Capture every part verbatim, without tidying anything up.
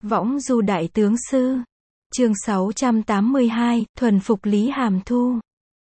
Võng du đại tướng sư. Chương sáu trăm tám mươi hai, thuần phục Lý Hàm Thu.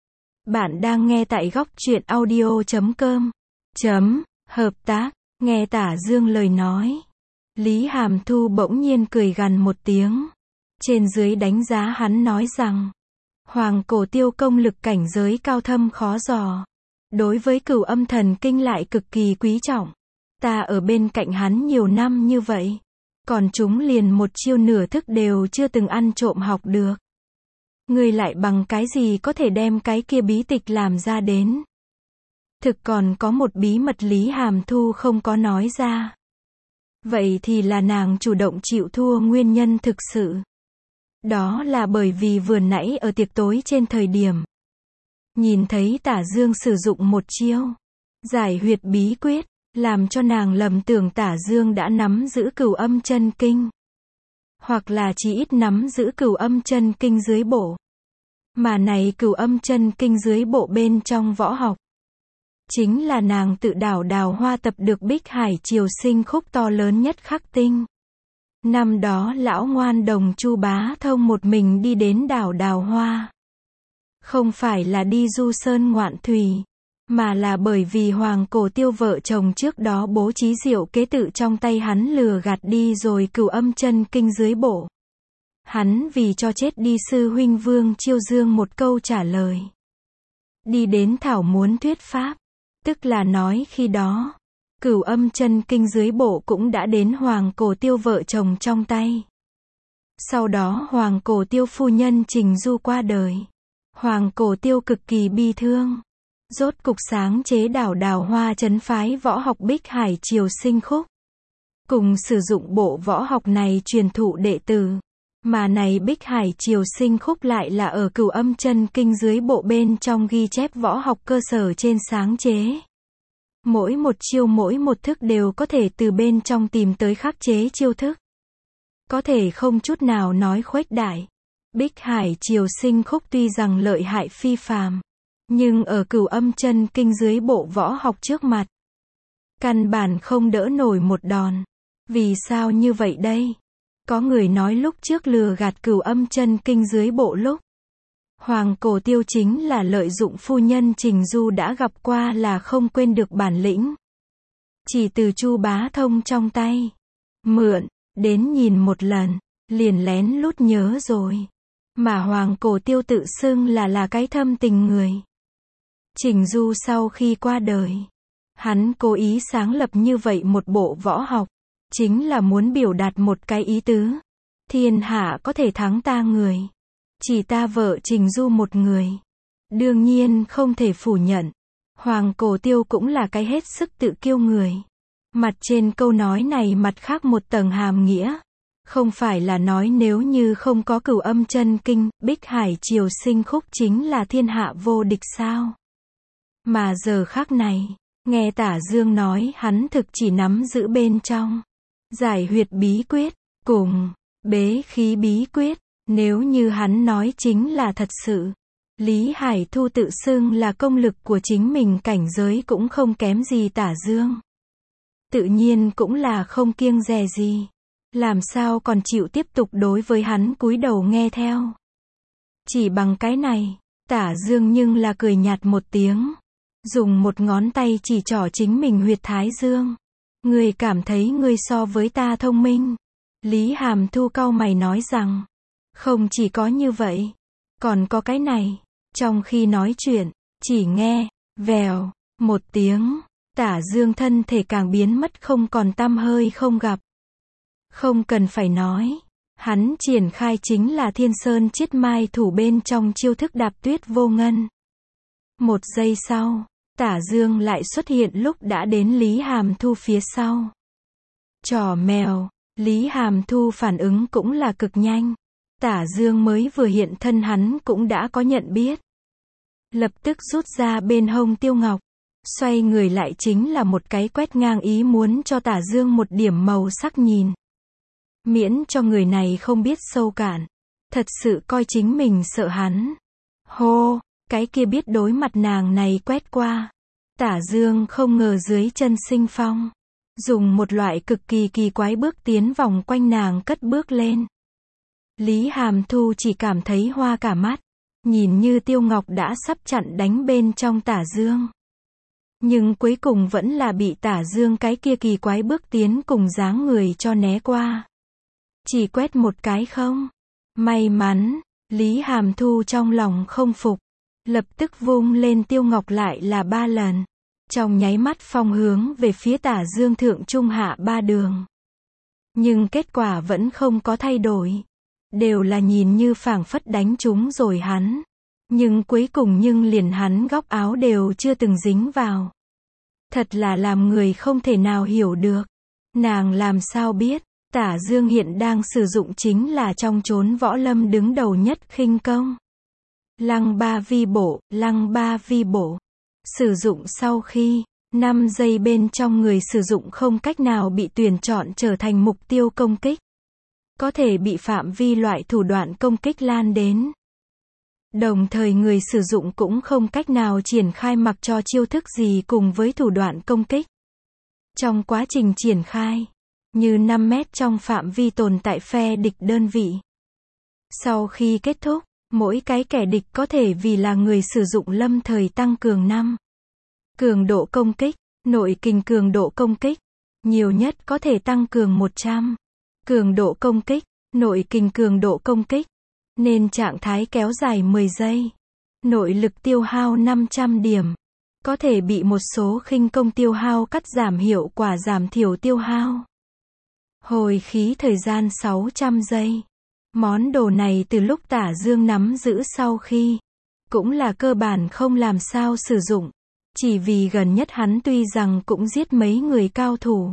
Bạn đang nghe tại góc truyện audio chấm com. Chấm, hợp tác, nghe Tả Dương lời nói. Lý Hàm Thu bỗng nhiên cười gằn một tiếng. Trên dưới đánh giá hắn nói rằng, Hoàng Cổ Tiêu công lực cảnh giới cao thâm khó dò. Đối với Cửu Âm Thần Kinh lại cực kỳ quý trọng. Ta ở bên cạnh hắn nhiều năm như vậy. Còn chúng liền một chiêu nửa thức đều chưa từng ăn trộm học được. Ngươi lại bằng cái gì có thể đem cái kia bí tịch làm ra đến? Thực còn có một bí mật Lý Hàm Thu không có nói ra. Vậy thì là nàng chủ động chịu thua nguyên nhân thực sự. Đó là bởi vì vừa nãy ở tiệc tối trên thời điểm. Nhìn thấy Tả Dương sử dụng một chiêu. Giải huyệt bí quyết. Làm cho nàng lầm tưởng Tả Dương đã nắm giữ Cửu Âm Chân Kinh. Hoặc là chỉ ít nắm giữ Cửu Âm Chân Kinh dưới bộ. Mà này Cửu Âm Chân Kinh dưới bộ bên trong võ học. Chính là nàng tự đảo đào hoa tập được Bích Hải Triều Sinh khúc to lớn nhất khắc tinh. Năm đó lão ngoan đồng Chu Bá Thông một mình đi đến đảo đào hoa. Không phải là đi du sơn ngoạn thủy. Mà là bởi vì Hoàng Cổ Tiêu vợ chồng trước đó bố trí diệu kế tự trong tay hắn lừa gạt đi rồi Cửu Âm Chân Kinh dưới bộ. Hắn vì cho chết đi sư huynh Vương Chiêu Dương một câu trả lời. Đi đến thảo muốn thuyết pháp. Tức là nói khi đó, Cửu Âm Chân Kinh dưới bộ cũng đã đến Hoàng Cổ Tiêu vợ chồng trong tay. Sau đó Hoàng Cổ Tiêu phu nhân Trình Du qua đời. Hoàng Cổ Tiêu cực kỳ bi thương. Rốt cục sáng chế đảo đào hoa trấn phái võ học Bích Hải Triều Sinh khúc. Cùng sử dụng bộ võ học này truyền thụ đệ tử. Mà này Bích Hải Triều Sinh khúc lại là ở Cửu Âm Chân Kinh dưới bộ bên trong ghi chép võ học cơ sở trên sáng chế. Mỗi một chiêu mỗi một thức đều có thể từ bên trong tìm tới khắc chế chiêu thức. Có thể không chút nào nói khuếch đại. Bích Hải Triều Sinh khúc tuy rằng lợi hại phi phàm. Nhưng ở Cửu Âm Chân Kinh dưới bộ võ học trước mặt. Căn bản không đỡ nổi một đòn. Vì sao như vậy đây? Có người nói lúc trước lừa gạt Cửu Âm Chân Kinh dưới bộ lúc. Hoàng Cổ Tiêu chính là lợi dụng phu nhân Trình Du đã gặp qua là không quên được bản lĩnh. Chỉ từ Chu Bá Thông trong tay. Mượn, đến nhìn một lần, liền lén lút nhớ rồi. Mà Hoàng Cổ Tiêu tự xưng là là cái thâm tình người. Trình Du sau khi qua đời, hắn cố ý sáng lập như vậy một bộ võ học, chính là muốn biểu đạt một cái ý tứ. Thiên hạ có thể thắng ta người, chỉ ta vợ Trình Du một người. Đương nhiên không thể phủ nhận, Hoàng Cổ Tiêu cũng là cái hết sức tự kiêu người. Mặt trên câu nói này mặt khác một tầng hàm nghĩa. Không phải là nói nếu như không có Cửu Âm Chân Kinh, Bích Hải Triều Sinh khúc chính là thiên hạ vô địch sao? Mà giờ khắc này, nghe Tả Dương nói hắn thực chỉ nắm giữ bên trong. Giải huyệt bí quyết, cùng, bế khí bí quyết, nếu như hắn nói chính là thật sự. Lý Hải Thu tự xưng là công lực của chính mình cảnh giới cũng không kém gì Tả Dương. Tự nhiên cũng là không kiêng dè gì. Làm sao còn chịu tiếp tục đối với hắn cúi đầu nghe theo. Chỉ bằng cái này, Tả Dương nhưng là cười nhạt một tiếng. Dùng một ngón tay chỉ trỏ chính mình huyệt thái dương. Ngươi cảm thấy ngươi so với ta thông minh. Lý Hàm Thu cau mày nói rằng. Không chỉ có như vậy. Còn có cái này. Trong khi nói chuyện, chỉ nghe, vèo, một tiếng. Tả Dương thân thể càng biến mất không còn tăm hơi không gặp. Không cần phải nói. Hắn triển khai chính là Thiên Sơn Chiết Mai thủ bên trong chiêu thức đạp tuyết vô ngân. Một giây sau, Tả Dương lại xuất hiện lúc đã đến Lý Hàm Thu phía sau. Trò mèo, Lý Hàm Thu phản ứng cũng là cực nhanh. Tả Dương mới vừa hiện thân hắn cũng đã có nhận biết. Lập tức rút ra bên hông tiêu ngọc. Xoay người lại chính là một cái quét ngang ý muốn cho Tả Dương một điểm màu sắc nhìn. Miễn cho người này không biết sâu cạn. Thật sự coi chính mình sợ hắn. Hô! Cái kia biết đối mặt nàng này quét qua. Tả Dương không ngờ dưới chân sinh phong. dùng một loại cực kỳ kỳ quái bước tiến vòng quanh nàng cất bước lên. Lý Hàm Thu chỉ cảm thấy hoa cả mắt, nhìn như Tiêu Ngọc đã sắp chặn đánh bên trong Tả Dương. Nhưng cuối cùng vẫn là bị Tả Dương cái kia kỳ quái bước tiến cùng dáng người cho né qua. Chỉ quét một cái không. May mắn, Lý Hàm Thu trong lòng không phục. Lập tức vung lên Tiêu Ngọc lại là ba lần. Trong nháy mắt phong hướng về phía Tả Dương thượng trung hạ ba đường. Nhưng kết quả vẫn không có thay đổi. Đều là nhìn như phảng phất đánh trúng rồi hắn. Nhưng cuối cùng nhưng liền hắn góc áo đều chưa từng dính vào. Thật là làm người không thể nào hiểu được. Nàng làm sao biết, Tả Dương hiện đang sử dụng chính là trong chốn võ lâm đứng đầu nhất khinh công. Lăng ba vi bổ, lăng ba vi bổ. Sử dụng sau khi, năm giây bên trong người sử dụng không cách nào bị tuyển chọn trở thành mục tiêu công kích. Có thể bị phạm vi loại thủ đoạn công kích lan đến. Đồng thời người sử dụng cũng không cách nào triển khai mặc cho chiêu thức gì cùng với thủ đoạn công kích. Trong quá trình triển khai, như năm mét trong phạm vi tồn tại phe địch đơn vị. Sau khi kết thúc, mỗi cái kẻ địch có thể vì là người sử dụng lâm thời tăng cường năm. Cường độ công kích, nội kình cường độ công kích, nhiều nhất có thể tăng cường một trăm. Cường độ công kích, nội kình cường độ công kích, nên trạng thái kéo dài mười giây. Nội lực tiêu hao năm trăm điểm. Có thể bị một số khinh công tiêu hao cắt giảm hiệu quả giảm thiểu tiêu hao. Hồi khí thời gian sáu trăm giây. Món đồ này từ lúc Tả Dương nắm giữ sau khi, cũng là cơ bản không làm sao sử dụng. Chỉ vì gần nhất hắn tuy rằng cũng giết mấy người cao thủ.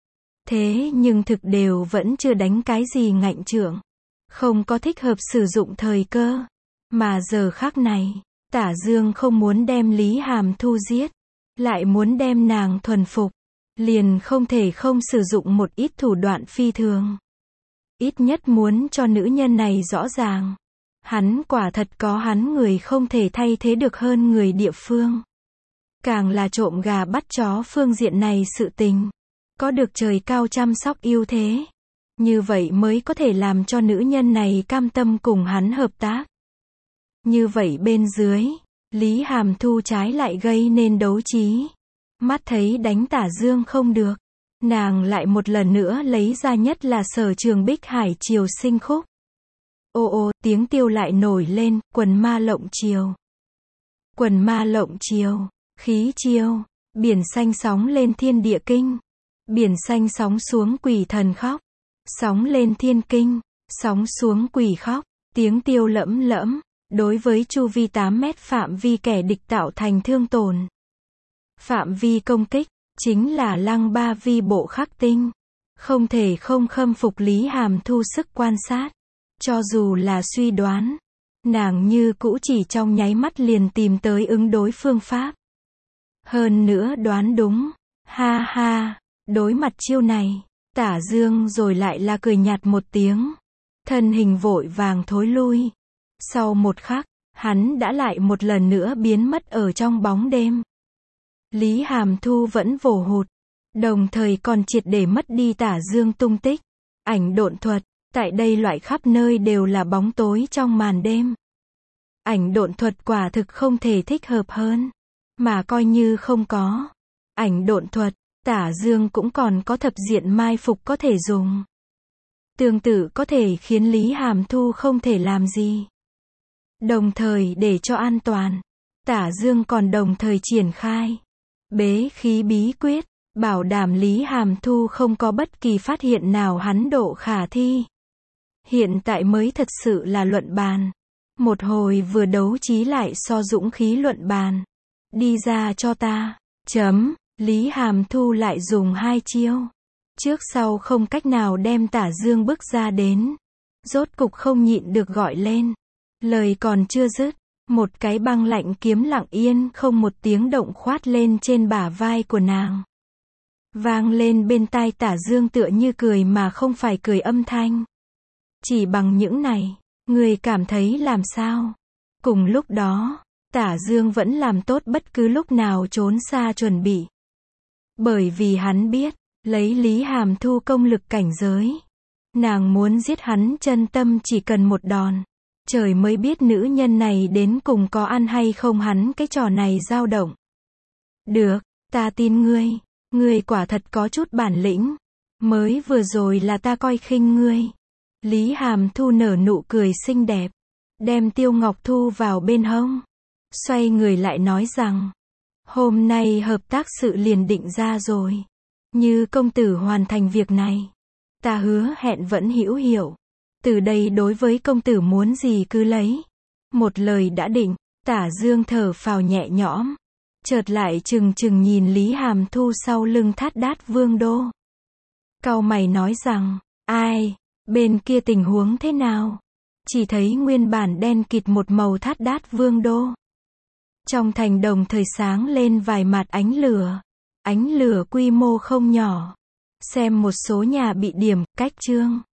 Thế nhưng thực đều vẫn chưa đánh cái gì ngạnh trượng. Không có thích hợp sử dụng thời cơ. Mà giờ khắc này, Tả Dương không muốn đem Lý Hàm Thu giết. Lại muốn đem nàng thuần phục. Liền không thể không sử dụng một ít thủ đoạn phi thường. Ít nhất muốn cho nữ nhân này rõ ràng. Hắn quả thật có hắn người không thể thay thế được hơn người địa phương. Càng là trộm gà bắt chó phương diện này sự tình. Có được trời cao chăm sóc yêu thế. Như vậy mới có thể làm cho nữ nhân này cam tâm cùng hắn hợp tác. Như vậy bên dưới, Lý Hàm Thu trái lại gây nên đấu trí. Mắt thấy đánh Tả Dương không được. Nàng lại một lần nữa lấy ra nhất là Sở Trường Bích Hải Triều Sinh Khúc. Ô ô, tiếng tiêu lại nổi lên, quần ma lộng chiều. Quần ma lộng chiều, khí chiêu, biển xanh sóng lên thiên địa kinh. Biển xanh sóng xuống quỷ thần khóc. Sóng lên thiên kinh, sóng xuống quỷ khóc, tiếng tiêu lẫm lẫm, đối với chu vi tám mét phạm vi kẻ địch tạo thành thương tổn. Phạm vi công kích, chính là lăng ba vi bộ khắc tinh. Không thể không khâm phục Lý Hàm Thu sức quan sát. Cho dù là suy đoán, nàng như cũ chỉ trong nháy mắt liền tìm tới ứng đối phương pháp. Hơn nữa đoán đúng, ha ha, đối mặt chiêu này. Tả Dương rồi lại là cười nhạt một tiếng. Thân hình vội vàng thối lui. Sau một khắc, hắn đã lại một lần nữa biến mất ở trong bóng đêm. Lý Hàm Thu vẫn vồ hụt. Đồng thời còn triệt để mất đi Tả Dương tung tích. Ảnh độn thuật. Tại đây loại khắp nơi đều là bóng tối trong màn đêm. Ảnh độn thuật quả thực không thể thích hợp hơn. Mà coi như không có ảnh độn thuật, Tả Dương cũng còn có thập diện mai phục có thể dùng. Tương tự có thể khiến Lý Hàm Thu không thể làm gì. Đồng thời để cho an toàn, Tả Dương còn đồng thời triển khai bế khí bí quyết, bảo đảm Lý Hàm Thu không có bất kỳ phát hiện nào hắn độ khả thi. Hiện tại mới thật sự là luận bàn. Một hồi vừa đấu trí lại so dũng khí luận bàn. Đi ra cho ta. Chấm. Lý Hàm Thu lại dùng hai chiêu. Trước sau không cách nào đem Tả Dương bước ra đến. Rốt cục không nhịn được gọi lên. Lời còn chưa dứt. Một cái băng lạnh kiếm lặng yên không một tiếng động khoát lên trên bả vai của nàng. Vang lên bên tai Tả Dương tựa như cười mà không phải cười âm thanh. Chỉ bằng những này, người cảm thấy làm sao? Cùng lúc đó, Tả Dương vẫn làm tốt bất cứ lúc nào trốn xa chuẩn bị. Bởi vì hắn biết, Lấy Lý Hàm Thu công lực cảnh giới. Nàng muốn giết hắn chân tâm chỉ cần một đòn. Trời mới biết nữ nhân này đến cùng có ăn hay không hắn cái trò này dao động. Được, ta tin ngươi. Ngươi quả thật có chút bản lĩnh. Mới vừa rồi là ta coi khinh ngươi. Lý Hàm Thu nở nụ cười xinh đẹp. Đem Tiêu Ngọc Thu vào bên hông. Xoay người lại nói rằng. Hôm nay hợp tác sự liền định ra rồi. Như công tử hoàn thành việc này. Ta hứa hẹn vẫn hữu hiệu. Từ đây đối với công tử muốn gì cứ lấy. Một lời đã định. Tả Dương thở phào nhẹ nhõm. Chợt lại chừng chừng nhìn Lý Hàm Thu sau lưng Thát Đát Vương Đô. Cau mày nói rằng, ai, bên kia tình huống thế nào? Chỉ thấy nguyên bản đen kịt một màu Thát Đát Vương Đô. Trong thành đồng thời sáng lên vài mạt ánh lửa. Ánh lửa quy mô không nhỏ. Xem một số nhà bị điểm, cách trương.